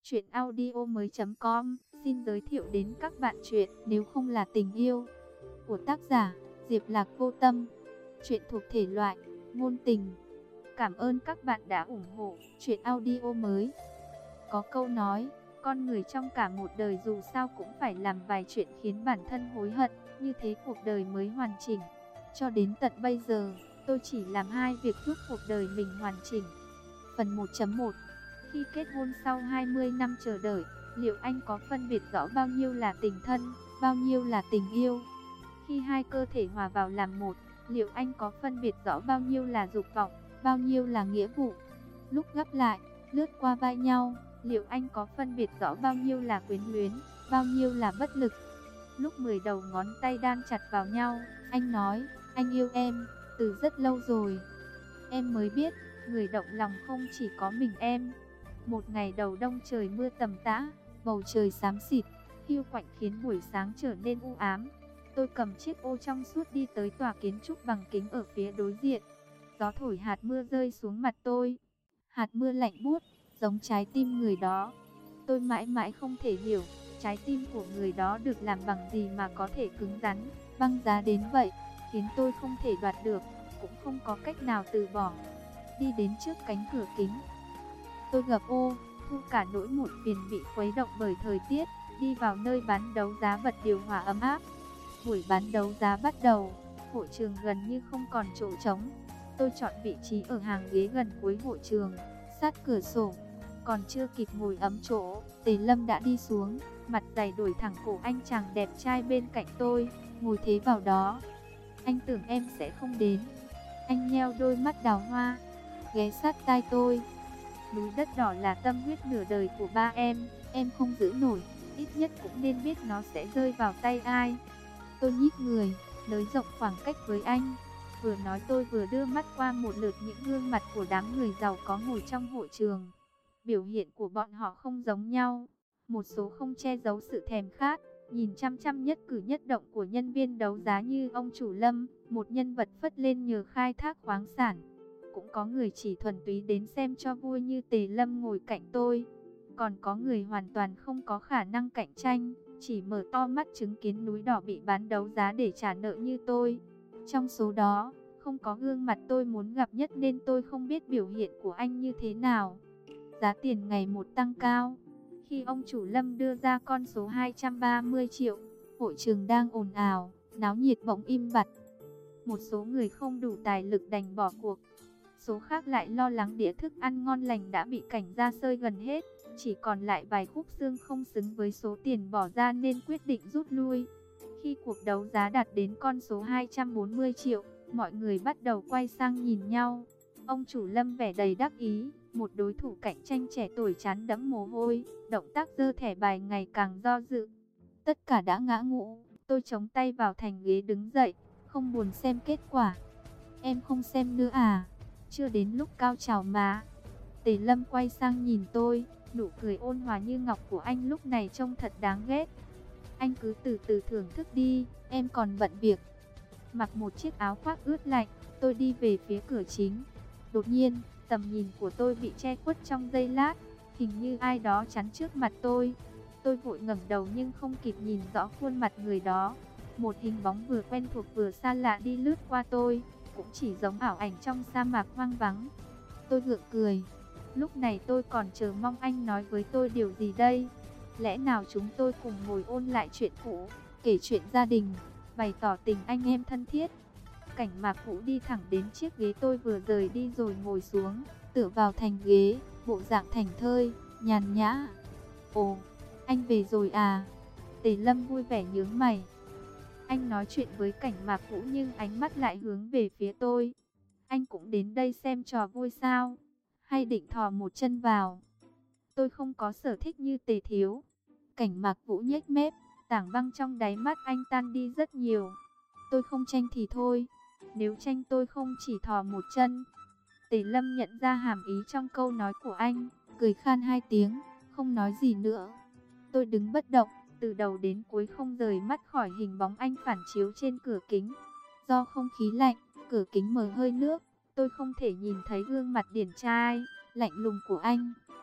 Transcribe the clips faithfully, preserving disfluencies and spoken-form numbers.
Chuyện audio mới com xin giới thiệu đến các bạn chuyện Nếu không là tình yêu của tác giả Diệp Lạc Vô Tâm. Chuyện thuộc thể loại ngôn tình. Cảm ơn các bạn đã ủng hộ chuyện audio mới. Có câu nói, con người trong cả một đời dù sao cũng phải làm vài chuyện khiến bản thân hối hận, như thế cuộc đời mới hoàn chỉnh. Cho đến tận bây giờ, tôi chỉ làm hai việc giúp cuộc đời mình hoàn chỉnh. Phần một chấm một. Khi kết hôn sau hai mươi năm chờ đợi, liệu anh có phân biệt rõ bao nhiêu là tình thân, bao nhiêu là tình yêu? Khi hai cơ thể hòa vào làm một, liệu anh có phân biệt rõ bao nhiêu là dục vọng, bao nhiêu là nghĩa vụ? Lúc gấp lại, lướt qua vai nhau, liệu anh có phân biệt rõ bao nhiêu là quyến luyến, bao nhiêu là bất lực? Lúc mười đầu ngón tay đan chặt vào nhau, anh nói, anh yêu em, từ rất lâu rồi. Em mới biết, người động lòng không chỉ có mình em. Một ngày đầu đông trời mưa tầm tã, bầu trời xám xịt, hiu quạnh khiến buổi sáng trở nên u ám. Tôi cầm chiếc ô trong suốt đi tới tòa kiến trúc bằng kính ở phía đối diện. Gió thổi hạt mưa rơi xuống mặt tôi. Hạt mưa lạnh buốt, giống trái tim người đó. Tôi mãi mãi không thể hiểu, trái tim của người đó được làm bằng gì mà có thể cứng rắn, băng giá đến vậy, khiến tôi không thể đoạt được, cũng không có cách nào từ bỏ. Đi đến trước cánh cửa kính, tôi gập ô, thu cả nỗi muộn phiền bị khuấy động bởi thời tiết, đi vào nơi bán đấu giá bật điều hòa ấm áp. Buổi bán đấu giá bắt đầu, hội trường gần như không còn chỗ trống. Tôi chọn vị trí ở hàng ghế gần cuối hội trường, sát cửa sổ. Còn chưa kịp ngồi ấm chỗ, Tề Lâm đã đi xuống, mặt dày đổi thẳng cổ anh chàng đẹp trai bên cạnh tôi, ngồi thế vào đó. Anh tưởng em sẽ không đến. Anh nheo đôi mắt đào hoa, ghé sát tai tôi. Núi đất đỏ là tâm huyết nửa đời của ba em, em không giữ nổi, ít nhất cũng nên biết nó sẽ rơi vào tay ai. Tôi nhích người, nới rộng khoảng cách với anh. Vừa nói tôi vừa đưa mắt qua một lượt những gương mặt của đám người giàu có ngồi trong hội trường. Biểu hiện của bọn họ không giống nhau. Một số không che giấu sự thèm khát, nhìn chăm chăm nhất cử nhất động của nhân viên đấu giá như ông chủ Lâm, một nhân vật phất lên nhờ khai thác khoáng sản. Cũng có người chỉ thuần túy đến xem cho vui như Tề Lâm ngồi cạnh tôi. Còn có người hoàn toàn không có khả năng cạnh tranh, chỉ mở to mắt chứng kiến núi đỏ bị bán đấu giá để trả nợ như tôi. Trong số đó, không có gương mặt tôi muốn gặp nhất nên tôi không biết biểu hiện của anh như thế nào. Giá tiền ngày một tăng cao. Khi ông chủ Lâm đưa ra con số hai trăm ba mươi triệu, hội trường đang ồn ào, náo nhiệt bỗng im bặt. Một số người không đủ tài lực đành bỏ cuộc. Số khác lại lo lắng đĩa thức ăn ngon lành đã bị cảnh gia sơi gần hết, chỉ còn lại vài khúc xương không xứng với số tiền bỏ ra nên quyết định rút lui. Khi cuộc đấu giá đạt đến con số hai trăm bốn mươi triệu, mọi người bắt đầu quay sang nhìn nhau. Ông chủ Lâm vẻ đầy đắc ý, một đối thủ cạnh tranh trẻ tuổi trán đẫm mồ hôi, động tác giơ thẻ bài ngày càng do dự. Tất cả đã ngã ngũ, tôi chống tay vào thành ghế đứng dậy, không buồn xem kết quả. Em không xem nữa à? Chưa đến lúc cao trào mà. Tề Lâm quay sang nhìn tôi, nụ cười ôn hòa như ngọc của anh lúc này trông thật đáng ghét. Anh cứ từ từ thưởng thức đi, em còn bận việc. Mặc một chiếc áo khoác ướt lạnh, tôi đi về phía cửa chính. Đột nhiên, tầm nhìn của tôi bị che khuất trong giây lát, hình như ai đó chắn trước mặt tôi. Tôi vội ngẩng đầu nhưng không kịp nhìn rõ khuôn mặt người đó. Một hình bóng vừa quen thuộc vừa xa lạ đi lướt qua tôi, cũng chỉ giống ảo ảnh trong sa mạc hoang vắng. Tôi gượng cười. Lúc này tôi còn chờ mong anh nói với tôi điều gì đây? Lẽ nào chúng tôi cùng ngồi ôn lại chuyện cũ, kể chuyện gia đình, bày tỏ tình anh em thân thiết? Cảnh Mạc Vũ đi thẳng đến chiếc ghế tôi vừa rời đi rồi ngồi xuống, tựa vào thành ghế, bộ dạng thảnh thơi, nhàn nhã. Ồ, anh về rồi à? Tề Lâm vui vẻ nhướng mày. Anh nói chuyện với Cảnh Mạc Vũ nhưng ánh mắt lại hướng về phía tôi. Anh cũng đến đây xem trò vui sao? Hay định thò một chân vào? Tôi không có sở thích như Tề thiếu. Cảnh Mạc Vũ nhếch mép, tảng băng trong đáy mắt anh tan đi rất nhiều. Tôi không tranh thì thôi, nếu tranh tôi không chỉ thò một chân. Tề Lâm nhận ra hàm ý trong câu nói của anh, cười khan hai tiếng, không nói gì nữa. Tôi đứng bất động, từ đầu đến cuối không rời mắt khỏi hình bóng anh phản chiếu trên cửa kính. Do không khí lạnh, cửa kính mờ hơi nước, tôi không thể nhìn thấy gương mặt điển trai, lạnh lùng của anh,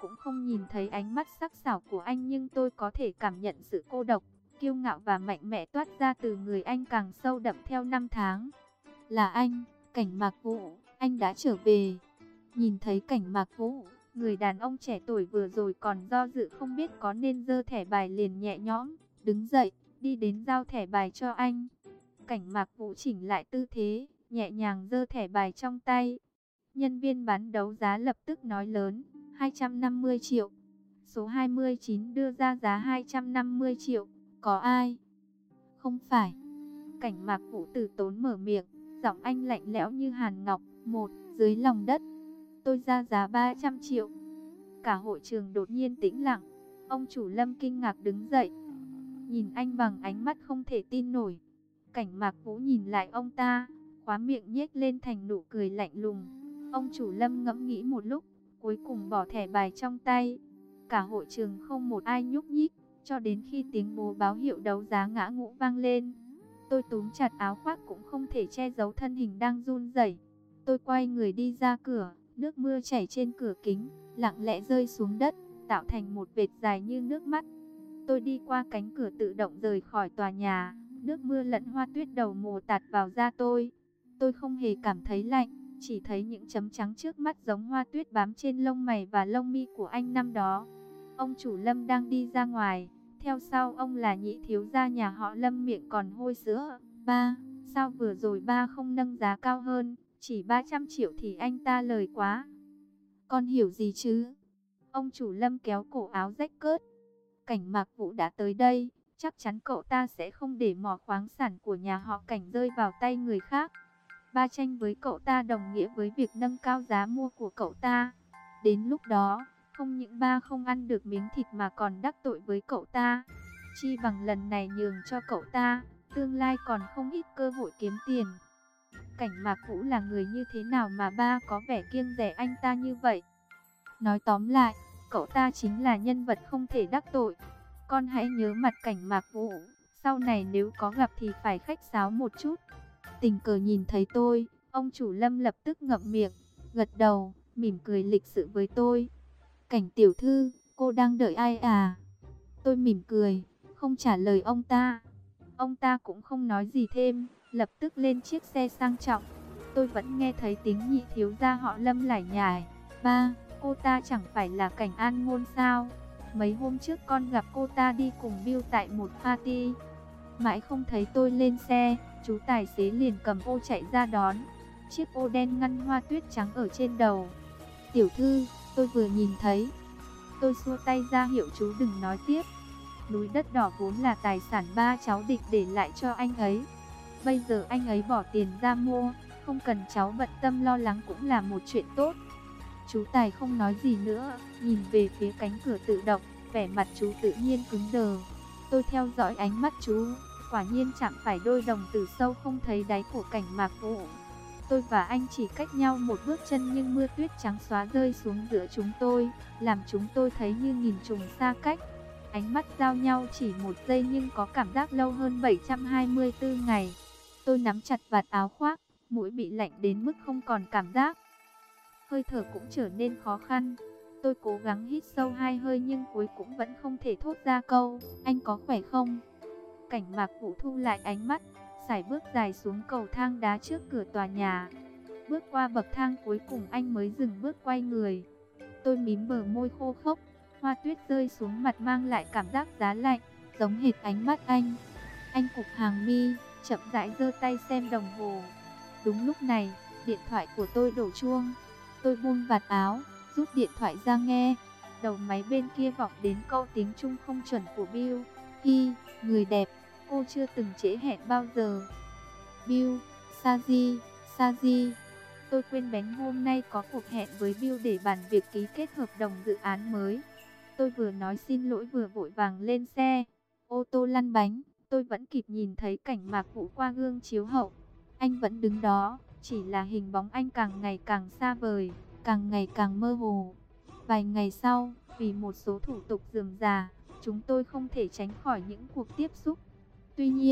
cũng không nhìn thấy ánh mắt sắc sảo của anh, nhưng tôi có thể cảm nhận sự cô độc, kiêu ngạo và mạnh mẽ toát ra từ người anh càng sâu đậm theo năm tháng. Là anh, Cảnh Mạc Vũ, anh đã trở về. Nhìn thấy Cảnh Mạc Vũ, người đàn ông trẻ tuổi vừa rồi còn do dự không biết có nên giơ thẻ bài liền nhẹ nhõm, đứng dậy, đi đến giao thẻ bài cho anh. Cảnh Mạc Vũ chỉnh lại tư thế, nhẹ nhàng giơ thẻ bài trong tay. Nhân viên bán đấu giá lập tức nói lớn, hai trăm năm mươi triệu. Số hai mươi chín đưa ra giá hai trăm năm mươi triệu. Có ai? Không phải. Cảnh Mạc Vũ từ tốn mở miệng, giọng anh lạnh lẽo như hàn ngọc. Một, dưới lòng đất. Tôi ra giá ba trăm triệu. Cả hội trường đột nhiên tĩnh lặng. Ông chủ Lâm kinh ngạc đứng dậy, nhìn anh bằng ánh mắt không thể tin nổi. Cảnh Mạc Vũ nhìn lại ông ta, khóe miệng nhếch lên thành nụ cười lạnh lùng. Ông chủ Lâm ngẫm nghĩ một lúc, cuối cùng bỏ thẻ bài trong tay. Cả hội trường không một ai nhúc nhích, cho đến khi tiếng bố báo hiệu đấu giá ngã ngũ vang lên. Tôi túm chặt áo khoác cũng không thể che giấu thân hình đang run rẩy. Tôi quay người đi ra cửa, nước mưa chảy trên cửa kính, lặng lẽ rơi xuống đất, tạo thành một vệt dài như nước mắt. Tôi đi qua cánh cửa tự động rời khỏi tòa nhà, nước mưa lẫn hoa tuyết đầu mùa tạt vào da tôi. Tôi không hề cảm thấy lạnh, chỉ thấy những chấm trắng trước mắt giống hoa tuyết bám trên lông mày và lông mi của anh năm đó. Ông chủ Lâm đang đi ra ngoài, theo sau ông là nhị thiếu gia nhà họ Lâm miệng còn hôi sữa. Ba, sao vừa rồi ba không nâng giá cao hơn, chỉ ba trăm triệu thì anh ta lời quá. Con hiểu gì chứ? Ông chủ Lâm kéo cổ áo rách cớt. Cảnh Mạc Vũ đã tới đây, chắc chắn cậu ta sẽ không để mỏ khoáng sản của nhà họ Cảnh rơi vào tay người khác. Ba tranh với cậu ta đồng nghĩa với việc nâng cao giá mua của cậu ta. Đến lúc đó, không những ba không ăn được miếng thịt mà còn đắc tội với cậu ta. Chi bằng lần này nhường cho cậu ta, tương lai còn không ít cơ hội kiếm tiền. Cảnh Mạc Vũ là người như thế nào mà ba có vẻ kiêng dè anh ta như vậy? Nói tóm lại, cậu ta chính là nhân vật không thể đắc tội. Con hãy nhớ mặt Cảnh Mạc Vũ, sau này nếu có gặp thì phải khách sáo một chút. Tình cờ nhìn thấy tôi, ông chủ Lâm lập tức ngậm miệng, gật đầu, mỉm cười lịch sự với tôi. Cảnh tiểu thư, cô đang đợi ai à? Tôi mỉm cười, không trả lời ông ta. Ông ta cũng không nói gì thêm, lập tức lên chiếc xe sang trọng. Tôi vẫn nghe thấy tiếng nhị thiếu gia họ Lâm lải nhải. Ba, cô ta chẳng phải là Cảnh An Ngôn sao? Mấy hôm trước con gặp cô ta đi cùng Bill tại một party. Mãi không thấy tôi lên xe, chú tài xế liền cầm ô chạy ra đón. Chiếc ô đen ngăn hoa tuyết trắng ở trên đầu. Tiểu thư, tôi vừa nhìn thấy. Tôi xua tay ra hiệu chú đừng nói tiếp. Núi đất đỏ vốn là tài sản ba cháu Địch để lại cho anh ấy. Bây giờ anh ấy bỏ tiền ra mua, không cần cháu bận tâm lo lắng cũng là một chuyện tốt. Chú Tài không nói gì nữa, nhìn về phía cánh cửa tự động, vẻ mặt chú tự nhiên cứng đờ. Tôi theo dõi ánh mắt chú, quả nhiên chạm phải đôi đồng tử sâu không thấy đáy của Cảnh Mạc Vũ. Tôi và anh chỉ cách nhau một bước chân nhưng mưa tuyết trắng xóa rơi xuống giữa chúng tôi, làm chúng tôi thấy như nghìn trùng xa cách. Ánh mắt giao nhau chỉ một giây nhưng có cảm giác lâu hơn bảy trăm hai mươi tư ngày. Tôi nắm chặt vạt áo khoác, mũi bị lạnh đến mức không còn cảm giác. Hơi thở cũng trở nên khó khăn. Tôi cố gắng hít sâu hai hơi nhưng cuối cũng vẫn không thể thốt ra câu, anh có khỏe không? Cảnh Mạc Vũ thu lại ánh mắt, sải bước dài xuống cầu thang đá trước cửa tòa nhà. Bước qua bậc thang cuối cùng anh mới dừng bước quay người. Tôi mím bờ môi khô khốc, hoa tuyết rơi xuống mặt mang lại cảm giác giá lạnh, giống hệt ánh mắt anh. Anh cụp hàng mi, chậm rãi giơ tay xem đồng hồ. Đúng lúc này, điện thoại của tôi đổ chuông. Tôi buông vạt áo, rút điện thoại ra nghe. Đầu máy bên kia vọng đến câu tiếng Trung không chuẩn của Bill. Hi, người đẹp, cô chưa từng trễ hẹn bao giờ. Bill, Saji, Saji. Tôi quên bén hôm nay có cuộc hẹn với Bill để bàn việc ký kết hợp đồng dự án mới. Tôi vừa nói xin lỗi vừa vội vàng lên xe. Ô tô lăn bánh, tôi vẫn kịp nhìn thấy Cảnh Mạc Vũ qua gương chiếu hậu. Anh vẫn đứng đó, chỉ là hình bóng anh càng ngày càng xa vời, càng ngày càng mơ hồ. Vài ngày sau, vì một số thủ tục rườm rà, chúng tôi không thể tránh khỏi những cuộc tiếp xúc. Tuy nhiên,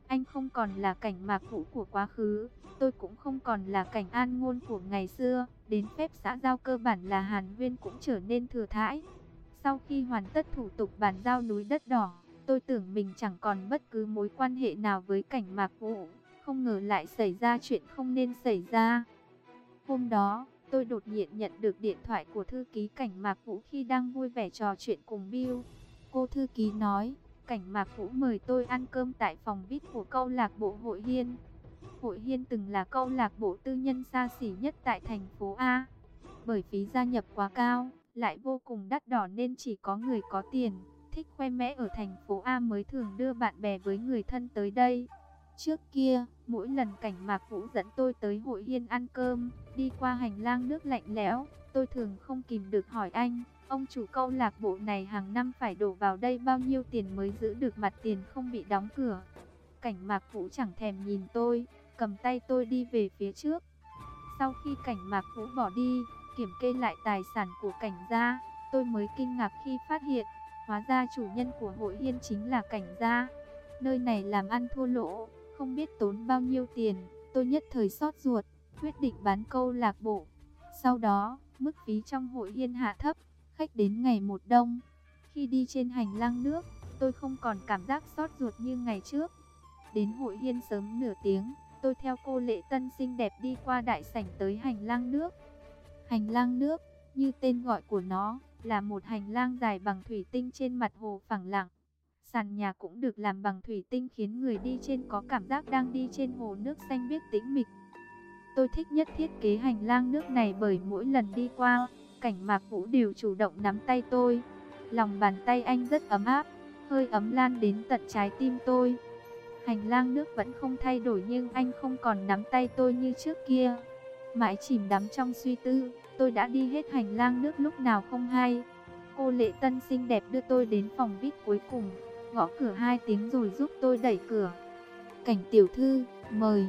Anh không còn là Cảnh Mạc Vũ của quá khứ, tôi cũng không còn là Cảnh An Ngôn của ngày xưa. Đến phép xã giao cơ bản là Hàn Huyên cũng trở nên thừa thãi. Sau khi hoàn tất thủ tục bàn giao núi đất đỏ, tôi tưởng mình chẳng còn bất cứ mối quan hệ nào với Cảnh Mạc Vũ. Không ngờ lại xảy ra chuyện không nên xảy ra. Hôm đó, tôi đột nhiên nhận được điện thoại của thư ký Cảnh Mạc Vũ khi đang vui vẻ trò chuyện cùng Bill. Cô thư ký nói, Cảnh Mạc Vũ mời tôi ăn cơm tại phòng vê i pê của câu lạc bộ Hội Hiên. Hội Hiên từng là câu lạc bộ tư nhân xa xỉ nhất tại thành phố A. Bởi phí gia nhập quá cao, lại vô cùng đắt đỏ nên chỉ có người có tiền, thích khoe mẽ ở thành phố A mới thường đưa bạn bè với người thân tới đây. Trước kia, mỗi lần Cảnh Mạc Vũ dẫn tôi tới Hội Hiên ăn cơm, đi qua hành lang nước lạnh lẽo, tôi thường không kìm được hỏi anh, ông chủ câu lạc bộ này hàng năm phải đổ vào đây bao nhiêu tiền mới giữ được mặt tiền không bị đóng cửa. Cảnh Mạc Vũ chẳng thèm nhìn tôi, cầm tay tôi đi về phía trước. Sau khi Cảnh Mạc Vũ bỏ đi, kiểm kê lại tài sản của Cảnh gia, tôi mới kinh ngạc khi phát hiện, hóa ra chủ nhân của Hội Hiên chính là Cảnh gia. Nơi này làm ăn thua lỗ, không biết tốn bao nhiêu tiền, tôi nhất thời xót ruột, quyết định bán câu lạc bộ. Sau đó, mức phí trong Hội Hiên hạ thấp, khách đến ngày một đông. Khi đi trên hành lang nước, tôi không còn cảm giác xót ruột như ngày trước. Đến Hội Hiên sớm nửa tiếng, tôi theo cô Lệ Tân xinh đẹp đi qua đại sảnh tới hành lang nước. Hành lang nước, như tên gọi của nó, là một hành lang dài bằng thủy tinh trên mặt hồ phẳng lặng. Sàn nhà cũng được làm bằng thủy tinh khiến người đi trên có cảm giác đang đi trên hồ nước xanh biếc tĩnh mịch. Tôi thích nhất thiết kế hành lang nước này bởi mỗi lần đi qua, Cảnh Mạc Vũ đều chủ động nắm tay tôi. Lòng bàn tay anh rất ấm áp, hơi ấm lan đến tận trái tim tôi. Hành lang nước vẫn không thay đổi nhưng anh không còn nắm tay tôi như trước kia. Mãi chìm đắm trong suy tư, tôi đã đi hết hành lang nước lúc nào không hay. Cô Lệ Tân xinh đẹp đưa tôi đến phòng vê i pê cuối cùng, gõ cửa hai tiếng rồi giúp tôi đẩy cửa. Cảnh tiểu thư, mời.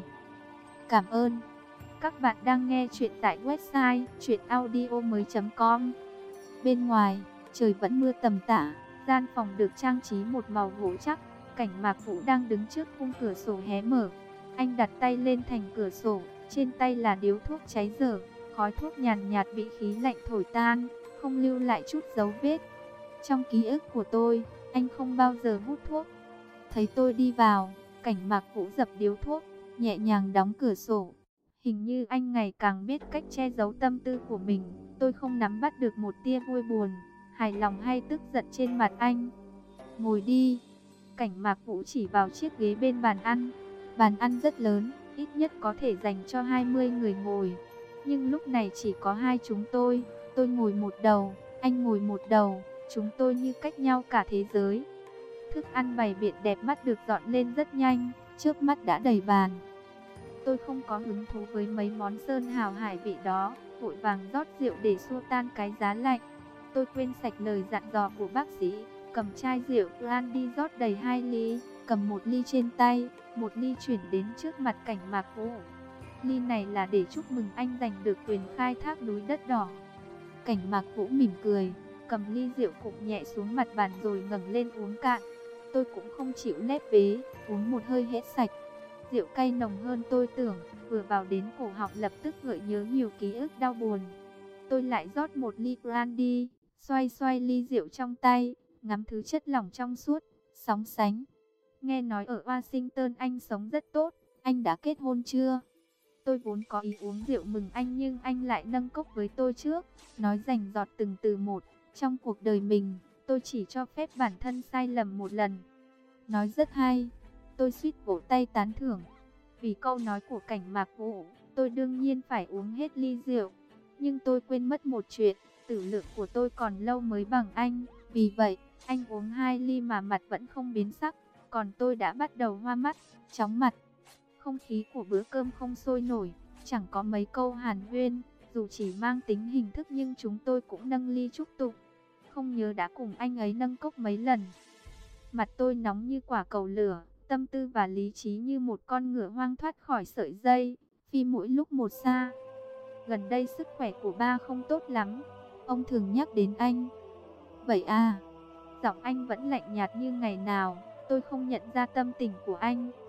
Cảm ơn. Các bạn đang nghe chuyện tại website truyện audio mới chấm com. Bên ngoài, trời vẫn mưa tầm tã, gian phòng được trang trí một màu gỗ chắc. Cảnh Mạc Vũ đang đứng trước khung cửa sổ hé mở. Anh đặt tay lên thành cửa sổ, trên tay là điếu thuốc cháy dở, khói thuốc nhàn nhạt bị khí lạnh thổi tan, không lưu lại chút dấu vết. Trong ký ức của tôi, anh không bao giờ hút thuốc. Thấy tôi đi vào, Cảnh Mạc Vũ dập điếu thuốc, nhẹ nhàng đóng cửa sổ. Hình như anh ngày càng biết cách che giấu tâm tư của mình. Tôi không nắm bắt được một tia vui buồn, hài lòng hay tức giận trên mặt anh. Ngồi đi. Cảnh Mạc Vũ chỉ vào chiếc ghế bên bàn ăn. Bàn ăn rất lớn, ít nhất có thể dành cho hai mươi người ngồi. Nhưng lúc này chỉ có hai chúng tôi. Tôi ngồi một đầu, anh ngồi một đầu. Chúng tôi như cách nhau cả thế giới. Thức ăn bày biện đẹp mắt được dọn lên rất nhanh, chớp mắt đã đầy bàn. Tôi không có hứng thú với mấy món sơn hào hải vị đó, vội vàng rót rượu để xua tan cái giá lạnh. Tôi quên sạch lời dặn dò của bác sĩ, cầm chai rượu Gran đi rót đầy hai ly, cầm một ly trên tay, một ly chuyển đến trước mặt Cảnh Mạc Vũ. Ly này là để chúc mừng anh giành được quyền khai thác núi đất đỏ. Cảnh Mạc Vũ mỉm cười, cầm ly rượu cục nhẹ xuống mặt bàn rồi ngẩng lên uống cạn. Tôi cũng không chịu lép vế, uống một hơi hết sạch. Rượu cay nồng hơn tôi tưởng, vừa vào đến cổ họng lập tức gợi nhớ nhiều ký ức đau buồn. Tôi lại rót một ly brandy, xoay xoay ly rượu trong tay, ngắm thứ chất lỏng trong suốt, sóng sánh. Nghe nói ở Washington anh sống rất tốt, anh đã kết hôn chưa? Tôi vốn có ý uống rượu mừng anh nhưng anh lại nâng cốc với tôi trước, nói rành giọt từng từ một. Trong cuộc đời mình, tôi chỉ cho phép bản thân sai lầm một lần. Nói rất hay. Tôi suýt vỗ tay tán thưởng. Vì câu nói của Cảnh Mạc Vũ, tôi đương nhiên phải uống hết ly rượu. Nhưng tôi quên mất một chuyện, tử lượng của tôi còn lâu mới bằng anh. Vì vậy, anh uống hai ly mà mặt vẫn không biến sắc. Còn tôi đã bắt đầu hoa mắt, chóng mặt. Không khí của bữa cơm không sôi nổi, chẳng có mấy câu hàn huyên. Dù chỉ mang tính hình thức nhưng chúng tôi cũng nâng ly chúc tụng. Không nhớ đã cùng anh ấy nâng cốc mấy lần. Mặt tôi nóng như quả cầu lửa. Tâm tư và lý trí như một con ngựa hoang thoát khỏi sợi dây, phi mỗi lúc một xa. Gần đây sức khỏe của ba không tốt lắm, ông thường nhắc đến anh. Vậy à, giọng anh vẫn lạnh nhạt như ngày nào, tôi không nhận ra tâm tình của anh.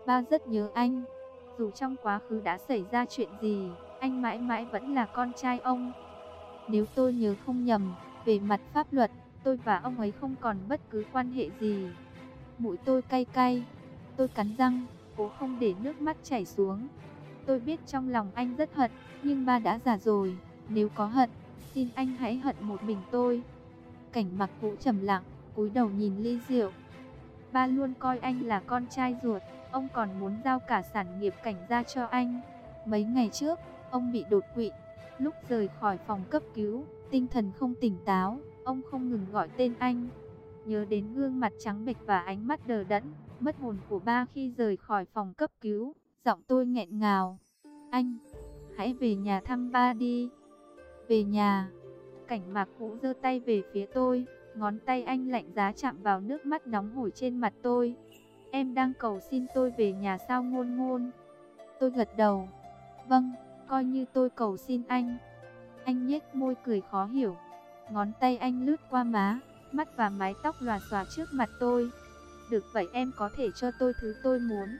Ba rất nhớ anh. Dù trong quá khứ đã xảy ra chuyện gì, anh mãi mãi vẫn là con trai ông. Nếu tôi nhớ không nhầm, về mặt pháp luật, tôi và ông ấy không còn bất cứ quan hệ gì. Mũi tôi cay cay, tôi cắn răng, cố không để nước mắt chảy xuống. Tôi biết trong lòng anh rất hận, nhưng ba đã già rồi, nếu có hận, xin anh hãy hận một mình tôi. Cảnh Mặc Vũ trầm lặng, cúi đầu nhìn ly rượu. Ba luôn coi anh là con trai ruột, ông còn muốn giao cả sản nghiệp Cảnh gia cho anh. Mấy ngày trước, ông bị đột quỵ, lúc rời khỏi phòng cấp cứu, tinh thần không tỉnh táo, ông không ngừng gọi tên anh. Nhớ đến gương mặt trắng bệch và ánh mắt đờ đẫn, mất hồn của ba khi rời khỏi phòng cấp cứu, giọng tôi nghẹn ngào. Anh, hãy về nhà thăm ba đi. Về nhà. Cảnh Mạc Vũ giơ tay về phía tôi, ngón tay anh lạnh giá chạm vào nước mắt nóng hổi trên mặt tôi. Em đang cầu xin tôi về nhà sao Ngôn Ngôn? Tôi gật đầu. Vâng, coi như tôi cầu xin anh. Anh nhếch môi cười khó hiểu. Ngón tay anh lướt qua má, mắt và mái tóc lòa xòa trước mặt tôi. Được vậy em có thể cho tôi thứ tôi muốn.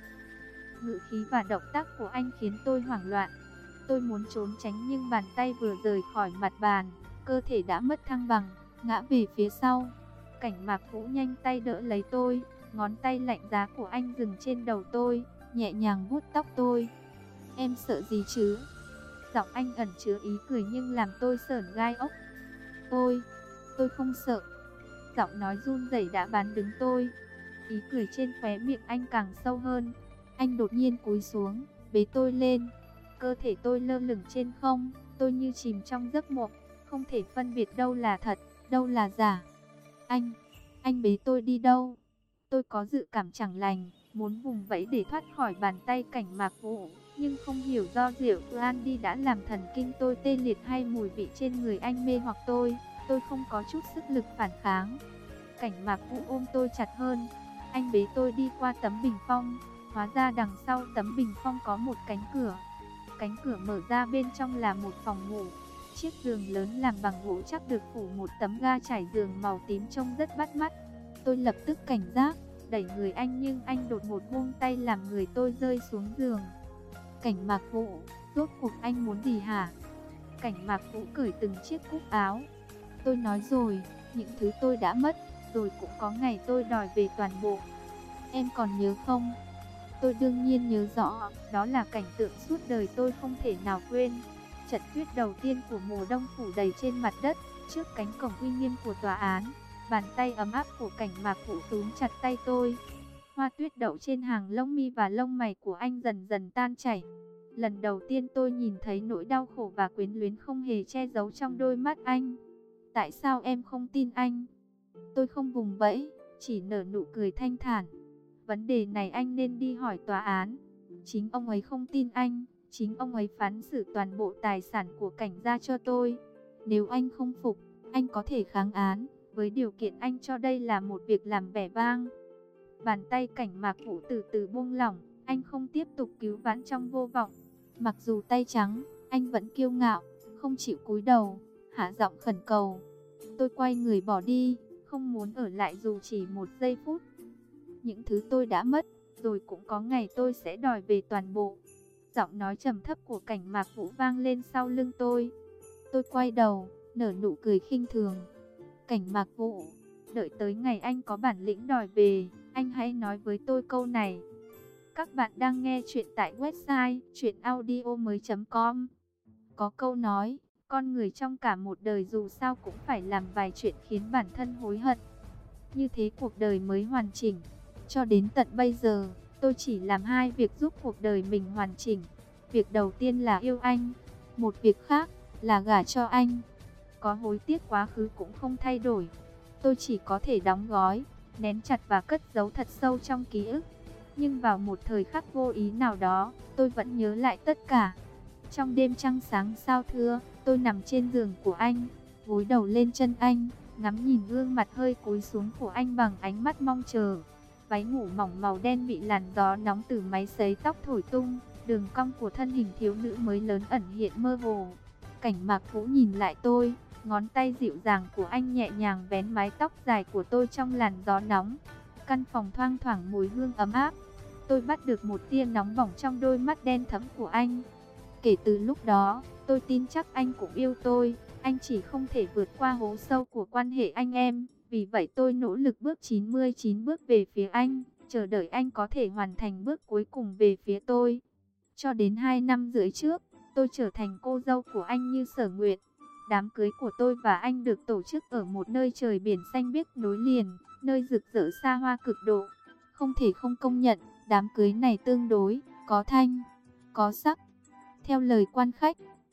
Ngữ khí và động tác của anh khiến tôi hoảng loạn. Tôi muốn trốn tránh nhưng bàn tay vừa rời khỏi mặt bàn, cơ thể đã mất thăng bằng, ngã về phía sau. Cảnh Mạc Vũ nhanh tay đỡ lấy tôi, ngón tay lạnh giá của anh dừng trên đầu tôi, nhẹ nhàng vuốt tóc tôi. Em sợ gì chứ? Giọng anh ẩn chứa ý cười nhưng làm tôi sởn gai ốc. Tôi, tôi không sợ. Giọng nói run rẩy đã bán đứng tôi. Ý cười trên khóe miệng anh càng sâu hơn. Anh đột nhiên cúi xuống, bế tôi lên. Cơ thể tôi lơ lửng trên không, tôi như chìm trong giấc mộng, không thể phân biệt đâu là thật, đâu là giả. Anh, anh bế tôi đi đâu? Tôi có dự cảm chẳng lành, muốn vùng vẫy để thoát khỏi bàn tay Cảnh Mạc Vũ, nhưng không hiểu do rượu brandy đã làm thần kinh tôi tê liệt hay mùi vị trên người anh mê hoặc tôi, tôi không có chút sức lực phản kháng. Cảnh Mạc Vũ ôm tôi chặt hơn, anh bế tôi đi qua tấm bình phong, hóa ra đằng sau tấm bình phong có một cánh cửa. Cánh cửa mở ra, bên trong là một phòng ngủ. Chiếc giường lớn làm bằng gỗ chắc được phủ một tấm ga trải giường màu tím trông rất bắt mắt. Tôi lập tức cảnh giác, đẩy người anh nhưng anh đột ngột buông tay làm người tôi rơi xuống giường. Cảnh Mạc Vũ, rốt cuộc anh muốn gì hả? Cảnh Mạc Vũ cởi từng chiếc cúc áo. Tôi nói rồi, những thứ tôi đã mất, rồi cũng có ngày tôi đòi về toàn bộ. Em còn nhớ không? Tôi đương nhiên nhớ rõ, đó là cảnh tượng suốt đời tôi không thể nào quên. Trận tuyết đầu tiên của mùa đông phủ đầy trên mặt đất, trước cánh cổng uy nghiêm của tòa án. Bàn tay ấm áp của Cảnh Mạc Vũ túm chặt tay tôi. Hoa tuyết đậu trên hàng lông mi và lông mày của anh dần dần tan chảy. Lần đầu tiên tôi nhìn thấy nỗi đau khổ và quyến luyến không hề che giấu trong đôi mắt anh. Tại sao em không tin anh? Tôi không vùng vẫy, chỉ nở nụ cười thanh thản. Vấn đề này anh nên đi hỏi tòa án. Chính ông ấy không tin anh, chính ông ấy phán xử toàn bộ tài sản của Cảnh gia cho tôi. Nếu anh không phục, anh có thể kháng án, với điều kiện anh cho đây là một việc làm vẻ vang. Bàn tay Cảnh Mạc Vũ từ từ buông lỏng, anh không tiếp tục cứu vãn trong vô vọng. Mặc dù tay trắng, anh vẫn kiêu ngạo, không chịu cúi đầu, hạ giọng khẩn cầu. Tôi quay người bỏ đi, không muốn ở lại dù chỉ một giây phút. Những thứ tôi đã mất, rồi cũng có ngày tôi sẽ đòi về toàn bộ. Giọng nói trầm thấp của Cảnh Mạc Vũ vang lên sau lưng tôi. Tôi quay đầu, nở nụ cười khinh thường. Cảnh Mạc Vũ, đợi tới ngày anh có bản lĩnh đòi về, anh hãy nói với tôi câu này. Các bạn đang nghe chuyện tại website truyện audio mới chấm com. Có câu nói, con người trong cả một đời dù sao cũng phải làm vài chuyện khiến bản thân hối hận. Như thế cuộc đời mới hoàn chỉnh. Cho đến tận bây giờ, tôi chỉ làm hai việc giúp cuộc đời mình hoàn chỉnh. Việc đầu tiên là yêu anh, một việc khác là gả cho anh. Có hối tiếc quá khứ cũng không thay đổi. Tôi chỉ có thể đóng gói, nén chặt và cất giấu thật sâu trong ký ức. Nhưng vào một thời khắc vô ý nào đó, tôi vẫn nhớ lại tất cả. Trong đêm trăng sáng sao thưa, tôi nằm trên giường của anh, gối đầu lên chân anh, ngắm nhìn gương mặt hơi cúi xuống của anh bằng ánh mắt mong chờ. Váy ngủ mỏng màu đen bị làn gió nóng từ máy sấy tóc thổi tung, đường cong của thân hình thiếu nữ mới lớn ẩn hiện mơ hồ. Cảnh Mạc Vũ nhìn lại tôi, ngón tay dịu dàng của anh nhẹ nhàng vén mái tóc dài của tôi trong làn gió nóng. Căn phòng thoang thoảng mùi hương ấm áp. Tôi bắt được một tia nóng bỏng trong đôi mắt đen thẫm của anh. Kể từ lúc đó, tôi tin chắc anh cũng yêu tôi. Anh chỉ không thể vượt qua hố sâu của quan hệ anh em. Vì vậy tôi nỗ lực bước chín mươi chín bước về phía anh, chờ đợi anh có thể hoàn thành bước cuối cùng về phía tôi. Cho đến hai năm rưỡi trước, tôi trở thành cô dâu của anh như sở nguyện. Đám cưới của tôi và anh được tổ chức ở một nơi trời biển xanh biếc nối liền, nơi rực rỡ xa hoa cực độ. Không thể không công nhận, đám cưới này tương đối, có thanh, có sắc. Theo lời quan khách,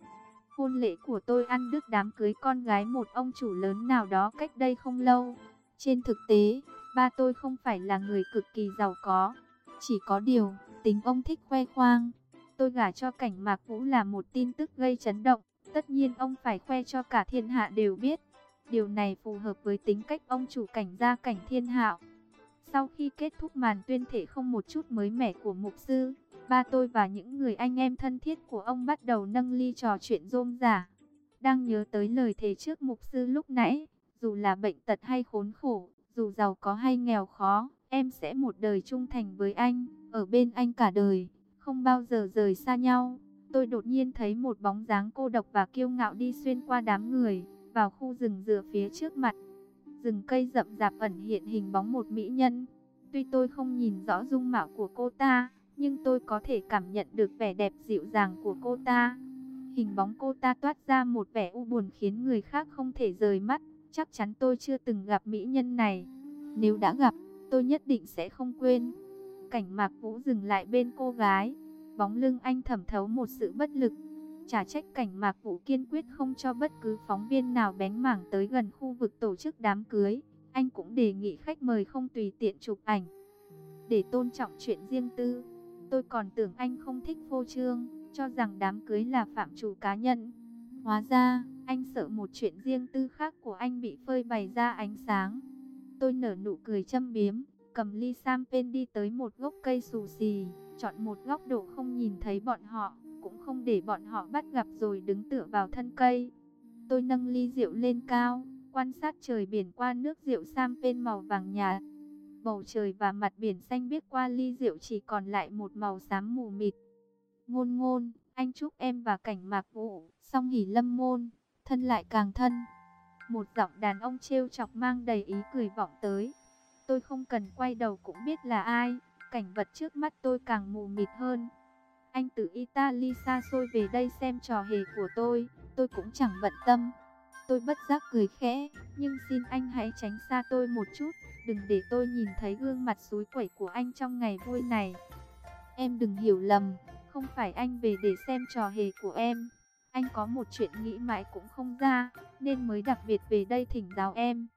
hôn lễ của tôi ăn đứt đám cưới con gái một ông chủ lớn nào đó cách đây không lâu. Trên thực tế, ba tôi không phải là người cực kỳ giàu có. Chỉ có điều, tính ông thích khoe khoang. Tôi gả cho Cảnh Mạc Vũ là một tin tức gây chấn động. Tất nhiên ông phải khoe cho cả thiên hạ đều biết. Điều này phù hợp với tính cách ông chủ Cảnh gia Cảnh Thiên Hạo. Sau khi kết thúc màn tuyên thệ không một chút mới mẻ của mục sư, ba tôi và những người anh em thân thiết của ông bắt đầu nâng ly trò chuyện rôm rả. Đang nhớ tới lời thề trước mục sư lúc nãy, dù là bệnh tật hay khốn khổ, dù giàu có hay nghèo khó, em sẽ một đời trung thành với anh, ở bên anh cả đời, không bao giờ rời xa nhau. Tôi đột nhiên thấy một bóng dáng cô độc và kiêu ngạo đi xuyên qua đám người, vào khu rừng dừa phía trước mặt. Rừng cây rậm rạp ẩn hiện hình bóng một mỹ nhân. Tuy tôi không nhìn rõ dung mạo của cô ta, nhưng tôi có thể cảm nhận được vẻ đẹp dịu dàng của cô ta. Hình bóng cô ta toát ra một vẻ u buồn khiến người khác không thể rời mắt. Chắc chắn tôi chưa từng gặp mỹ nhân này. Nếu đã gặp, tôi nhất định sẽ không quên. Cảnh Mạc Vũ dừng lại bên cô gái. Bóng lưng anh thẩm thấu một sự bất lực. Chả trách Cảnh Mạc Vũ kiên quyết không cho bất cứ phóng viên nào bén mảng tới gần khu vực tổ chức đám cưới. Anh cũng đề nghị khách mời không tùy tiện chụp ảnh, để tôn trọng chuyện riêng tư. Tôi còn tưởng anh không thích phô trương, cho rằng đám cưới là phạm trù cá nhân. Hóa ra, anh sợ một chuyện riêng tư khác của anh bị phơi bày ra ánh sáng. Tôi nở nụ cười châm biếm, cầm ly champagne đi tới một gốc cây xù xì, chọn một góc độ không nhìn thấy bọn họ, cũng không để bọn họ bắt gặp rồi đứng tựa vào thân cây. Tôi nâng ly rượu lên cao, quan sát trời biển qua nước rượu champagne màu vàng nhạt. Bầu trời và mặt biển xanh biếc qua ly rượu chỉ còn lại một màu xám mù mịt. Ngôn ngôn, anh chúc em và Cảnh Mạc Vũ song hỷ lâm môn, thân lại càng thân. Một giọng đàn ông trêu chọc mang đầy ý cười vọng tới. Tôi không cần quay đầu cũng biết là ai. Cảnh vật trước mắt tôi càng mù mịt hơn. Anh từ Italy xa xôi về đây xem trò hề của tôi, tôi cũng chẳng bận tâm. Tôi bất giác cười khẽ, nhưng xin anh hãy tránh xa tôi một chút, đừng để tôi nhìn thấy gương mặt xúi quẩy của anh trong ngày vui này. Em đừng hiểu lầm, không phải anh về để xem trò hề của em. Anh có một chuyện nghĩ mãi cũng không ra, nên mới đặc biệt về đây thỉnh giáo em.